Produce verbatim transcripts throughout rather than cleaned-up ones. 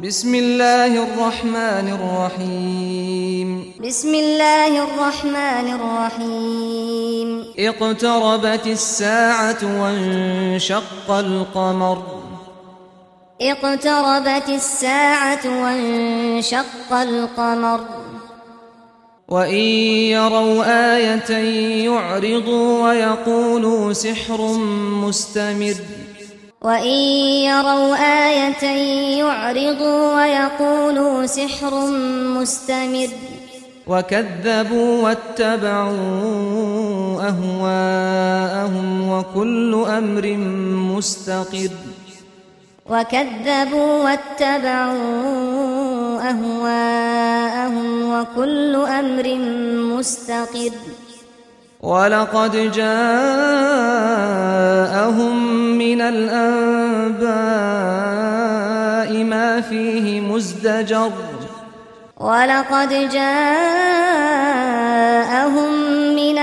بسم الله الرحمن الرحيم بسم الله الرحمن الرحيم اقتربت الساعة وانشق القمر اقتربت الساعة وانشق القمر وإن يروا آية يعرضوا ويقولوا سحر مستمر وإن يروا آية يعرضوا ويقولوا سحر مستمر وكذبوا واتبعوا أهواءهم وكل أمر مستقر وكذبوا واتبعوا أهواءهم وكل أمر مستقر ولقد جاءهم من الأنباء ما فيه مزدجر ولقد جاءهم من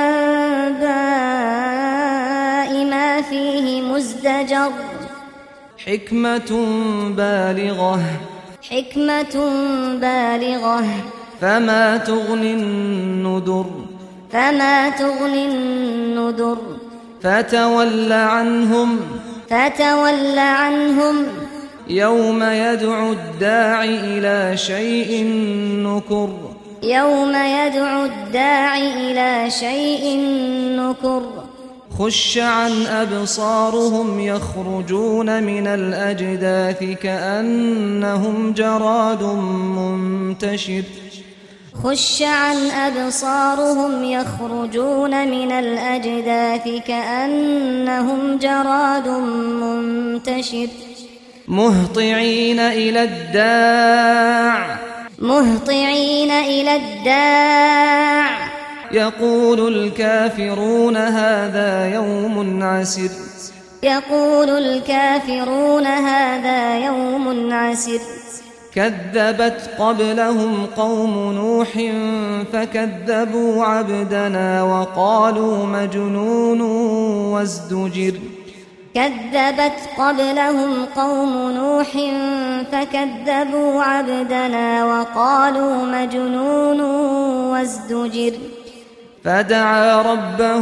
الأنباء ما فيه مزدجر حكمة بالغة حكمة بالغة فما تغني النذر فما تغني النذر فتول عنهم فتول عنهم يوم يدعو الداعي إلى شيء نكر يوم يدعو الداعي إلى شيء نكر خش عن أبصارهم يخرجون من الأجداث كأنهم جراد منتشر خش عن أبصارهم يخرجون من الأجداث كأنهم جراد منتشر مهطعين إلى الداع مهطعين إلى الداع يقول الكافرون هذا يوم عسر يقول الكافرون هذا يوم عسر كذبت قبلهم قوم نوح فكذبوا عبدنا وقالوا مجنون وازدجر كذبت قبلهم قوم نوح فكذبوا عبدنا وقالوا مجنون وازدجر فدعا ربه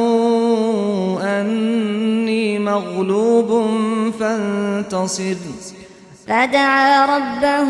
أني مغلوب فانتصر فدعا ربه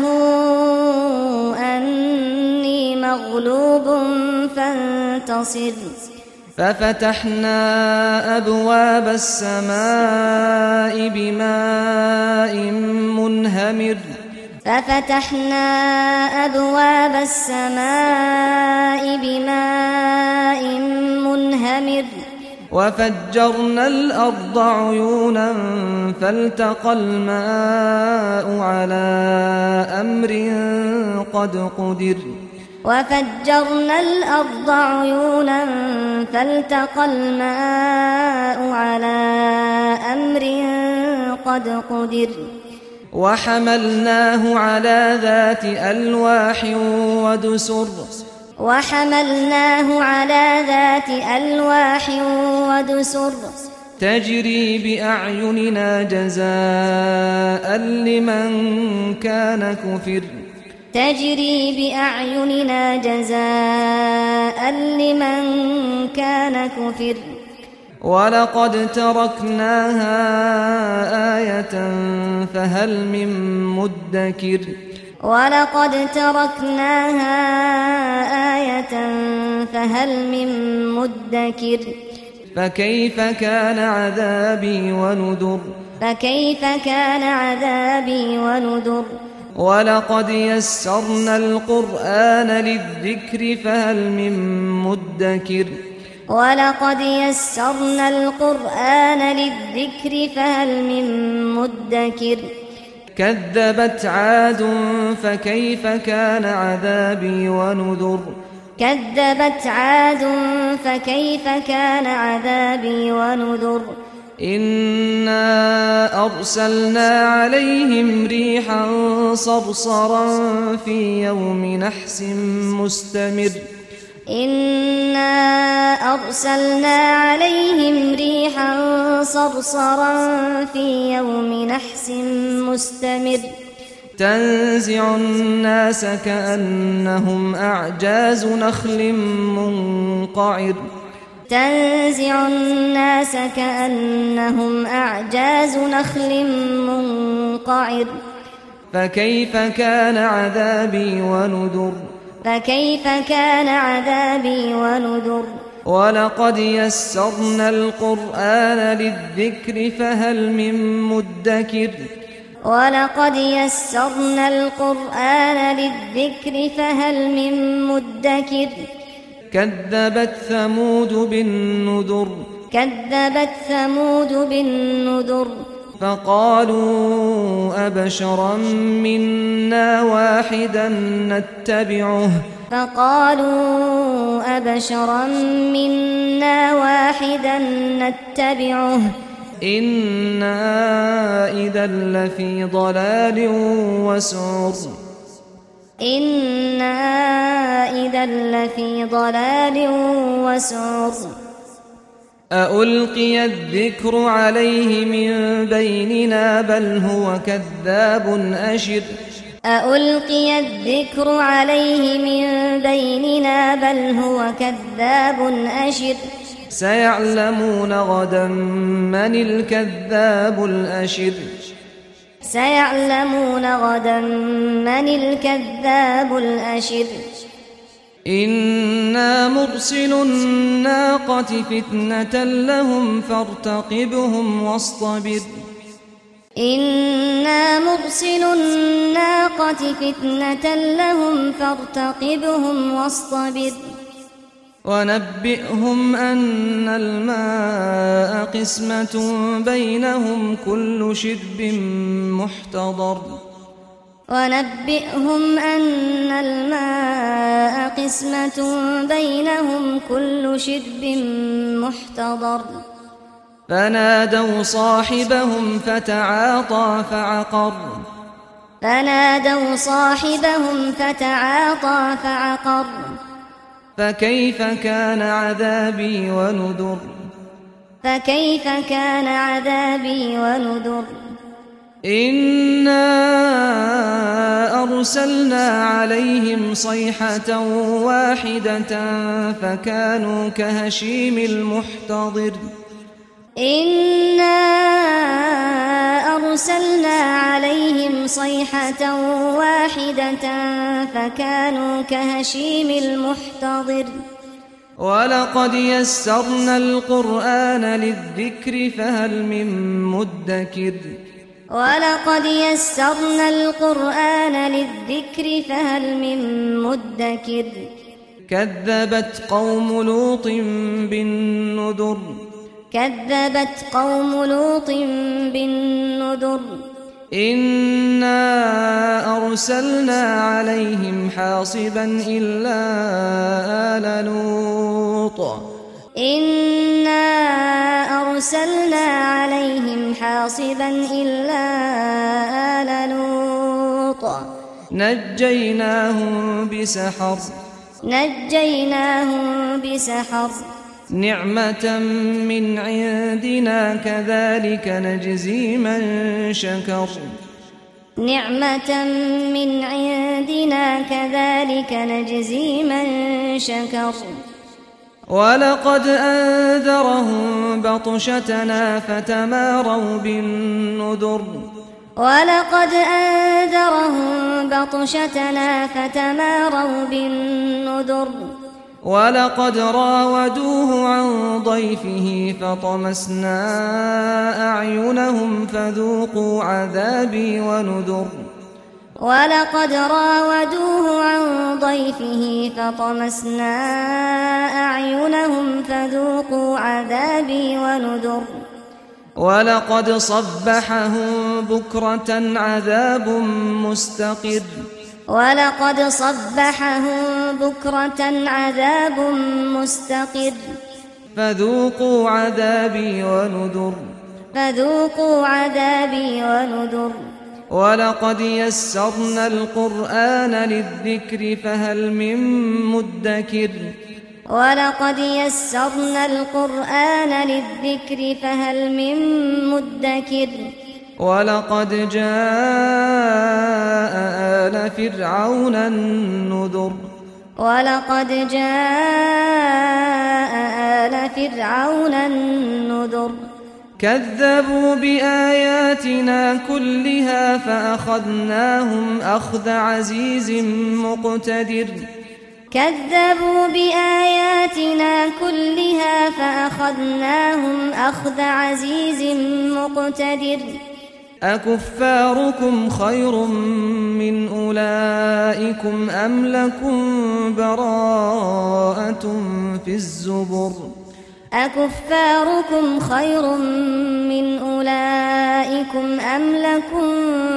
أني مغلوب فانتصر ففتحنا أبواب السماء بماء منهمر ففتحنا أبواب السماء بماء منهمر وفجرنا الأرض عيونا فالتقى الماء على أمر قد قدر وفجرنا الأرض عيونا فالتقى الماء على أمر قد قدر وحملناه على ذات ألواح ودسر وحملناه على ذات ألواح ودسر تجري بأعيننا جزاء لمن كان كفر تجري بأعيننا جزاء لمن كان كفر ولقد تركناها آية فهل من مدكر ولقد تركناها آية فهل من مدكر فكيف كان عذابي ونذر فكيف كان عذابي ونذر ولقد يسرنا القرآن للذكر فهل من مدكر ولقد يسرنا القرآن للذكر فهل من مدكر كذبت عاد فكيف كان عذابي ونذر كذبت عاد فكيف كان عذابي ونذر إنا أرسلنا عليهم ريحا صرصرا في يوم نحس مستمر إنا أرسلنا عليهم ريحا صرصرا في يوم نحس مستمر تنزع الناس كأنهم أعجاز نخل منقعر تنزع الناس كأنهم أعجاز نخل منقعر فكيف كان عذابي ونذر فكيف كان عذابي ونذر ولقد يسرنا القرآن للذكر فهل من مدكر ولقد يسرنا القرآن للذكر فهل من مدكر كذبت ثمود بالنذر كذبت ثمود بالنذر فقالوا أبشرا منا واحدا نتبعه فقالوا أبشرا منا واحدا نتبعه إنا إذا لفي ضلال وسعر إنا إذا لفي ضلال وسعر أألقي الذكر عليه من بيننا بل هو كذاب أشر أألقي الذكر عليه من بيننا بل هو كذاب أشر سيعلمون غدا من الكذاب الأشر سيعلمون غدا من الكذاب الأشر إنا مرسل الناقة فتنة لهم فارتقبهم واصطبر إنا مرسل الناقة فتنة لهم فارتقبهم واصطبر ونبئهم أن الماء قسمة بينهم كل شرب محتضر ونبئهم أن الماء قسمة بينهم كل شرب محتضر فنادوا صاحبهم فتعاطى فعقر فنادوا صاحبهم فتعاطى فعقر فكيف كان عذابي ونذر فكيف كان عذابي ونذر إنا أرسلنا عليهم صيحة واحدة فكانوا كهشيم المحتضر إنا أرسلنا عليهم صيحة واحدة فكانوا كهشيم المحتضر ولقد يسرنا القرآن للذكر فهل من مدكر ولقد يسرنا القرآن للذكر فهل من مدكر كذبت قوم لوط بالنذر كذبت قوم لوط بالنذر إنا أرسلنا عليهم حاصبا إلا آل لوط إنا أرسلنا عليهم حاصبا إلا آل لوط نجيناهم بسحر نجيناهم بسحر نعمة من عندنا كذلك نجزي من شكر نعمة من عندنا كذلك نجزي من شكر ولقد أنذرهم بطشتنا فتماروا بالنذر ولقد أنذرهم بطشتنا فتماروا بالنذر ولقد راودوه عن ضيفه فطمسنا أعينهم فذوقوا عذابي ونذر ولقد راودوه عن ضيفه فطمسنا أعينهم فذوقوا عذابي ونذر ولقد صبحهم بكرة عذاب مستقر ولقد صبحهم بكرة عذاب مستقر فذوقوا عذابي ونذر فذوقوا عذابي ونذر ولقد يسرنا القرآن للذكر فهل من مدكر ولقد يسرنا القرآن للذكر فهل من مدكر ولقد جاء آل فرعون النذر ولقد جاء آل فرعون النذر كذبوا بآياتنا كلها فأخذناهم أخذ عزيز مقتدر كذبوا بآياتنا كلها فأخذناهم أخذ عزيز مقتدر أكفاركم خير من أولئكم أم لكم براءة في الزبر أكفاركم خير من أولئكم أم لكم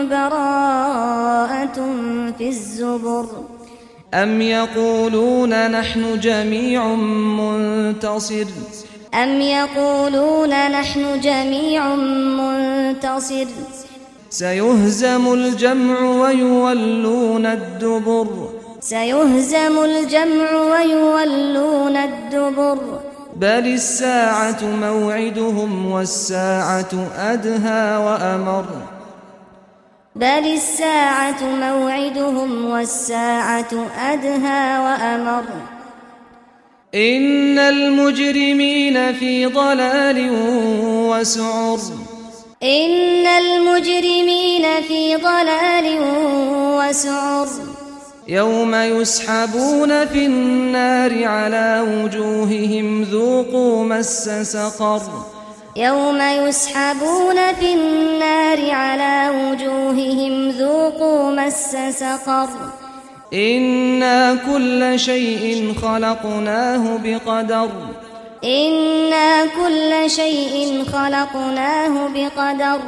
براءة في الزبر أم يقولون نحن جميع منتصر أم يقولون نحن جميع منتصر سيهزم الجمع ويولون الدبر سيهزم الجمع ويولون الدبر بل الساعة موعدهم والساعة أدهى وأمر بل الساعة موعدهم والساعة أدهى وأمر إن المجرمين في ضلال وسعر إن المجرمين في ضلال وسعر يوم يسحبون في النار على وجوههم ذوقوا مس سقر يوم يسحبون في النار على وجوههم ذوقوا مس سقر إنا كل شيء خلقناه بقدر إنا كل شيء خلقناه بقدر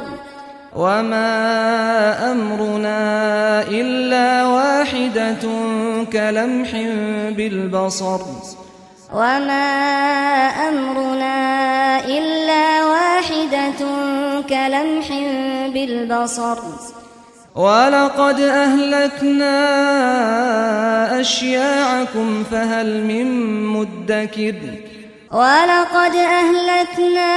وما أمرنا إلا واحدة كلمح بالبصر وما أمرنا إلا واحدة كلمح بالبصر ولقد أهلكنا أشياعكم فهل من مدكر ولقد أهلكنا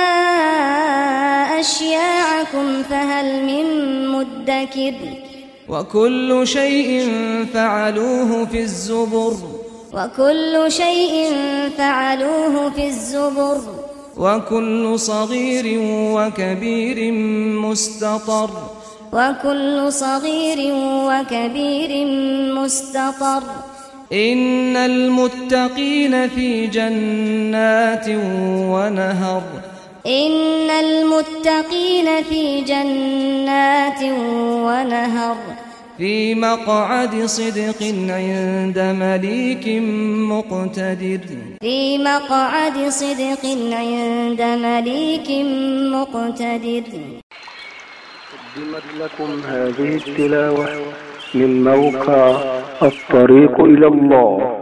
أشياعكم فهل من مدكر وكل شيء فعلوه في الزبر وكل شيء فعلوه في الزبر وكل صغير وكبير مستطر وكل صغير وكبير مستطر إن المتقين في جنات ونهر إن المتقين في جنات ونهر في مقعد صدق عند مليك مقتدر في مقعد صدق عند مليك مقتدر. قدمت لكم هذه التلاوة من موقع الطريق إلى الله.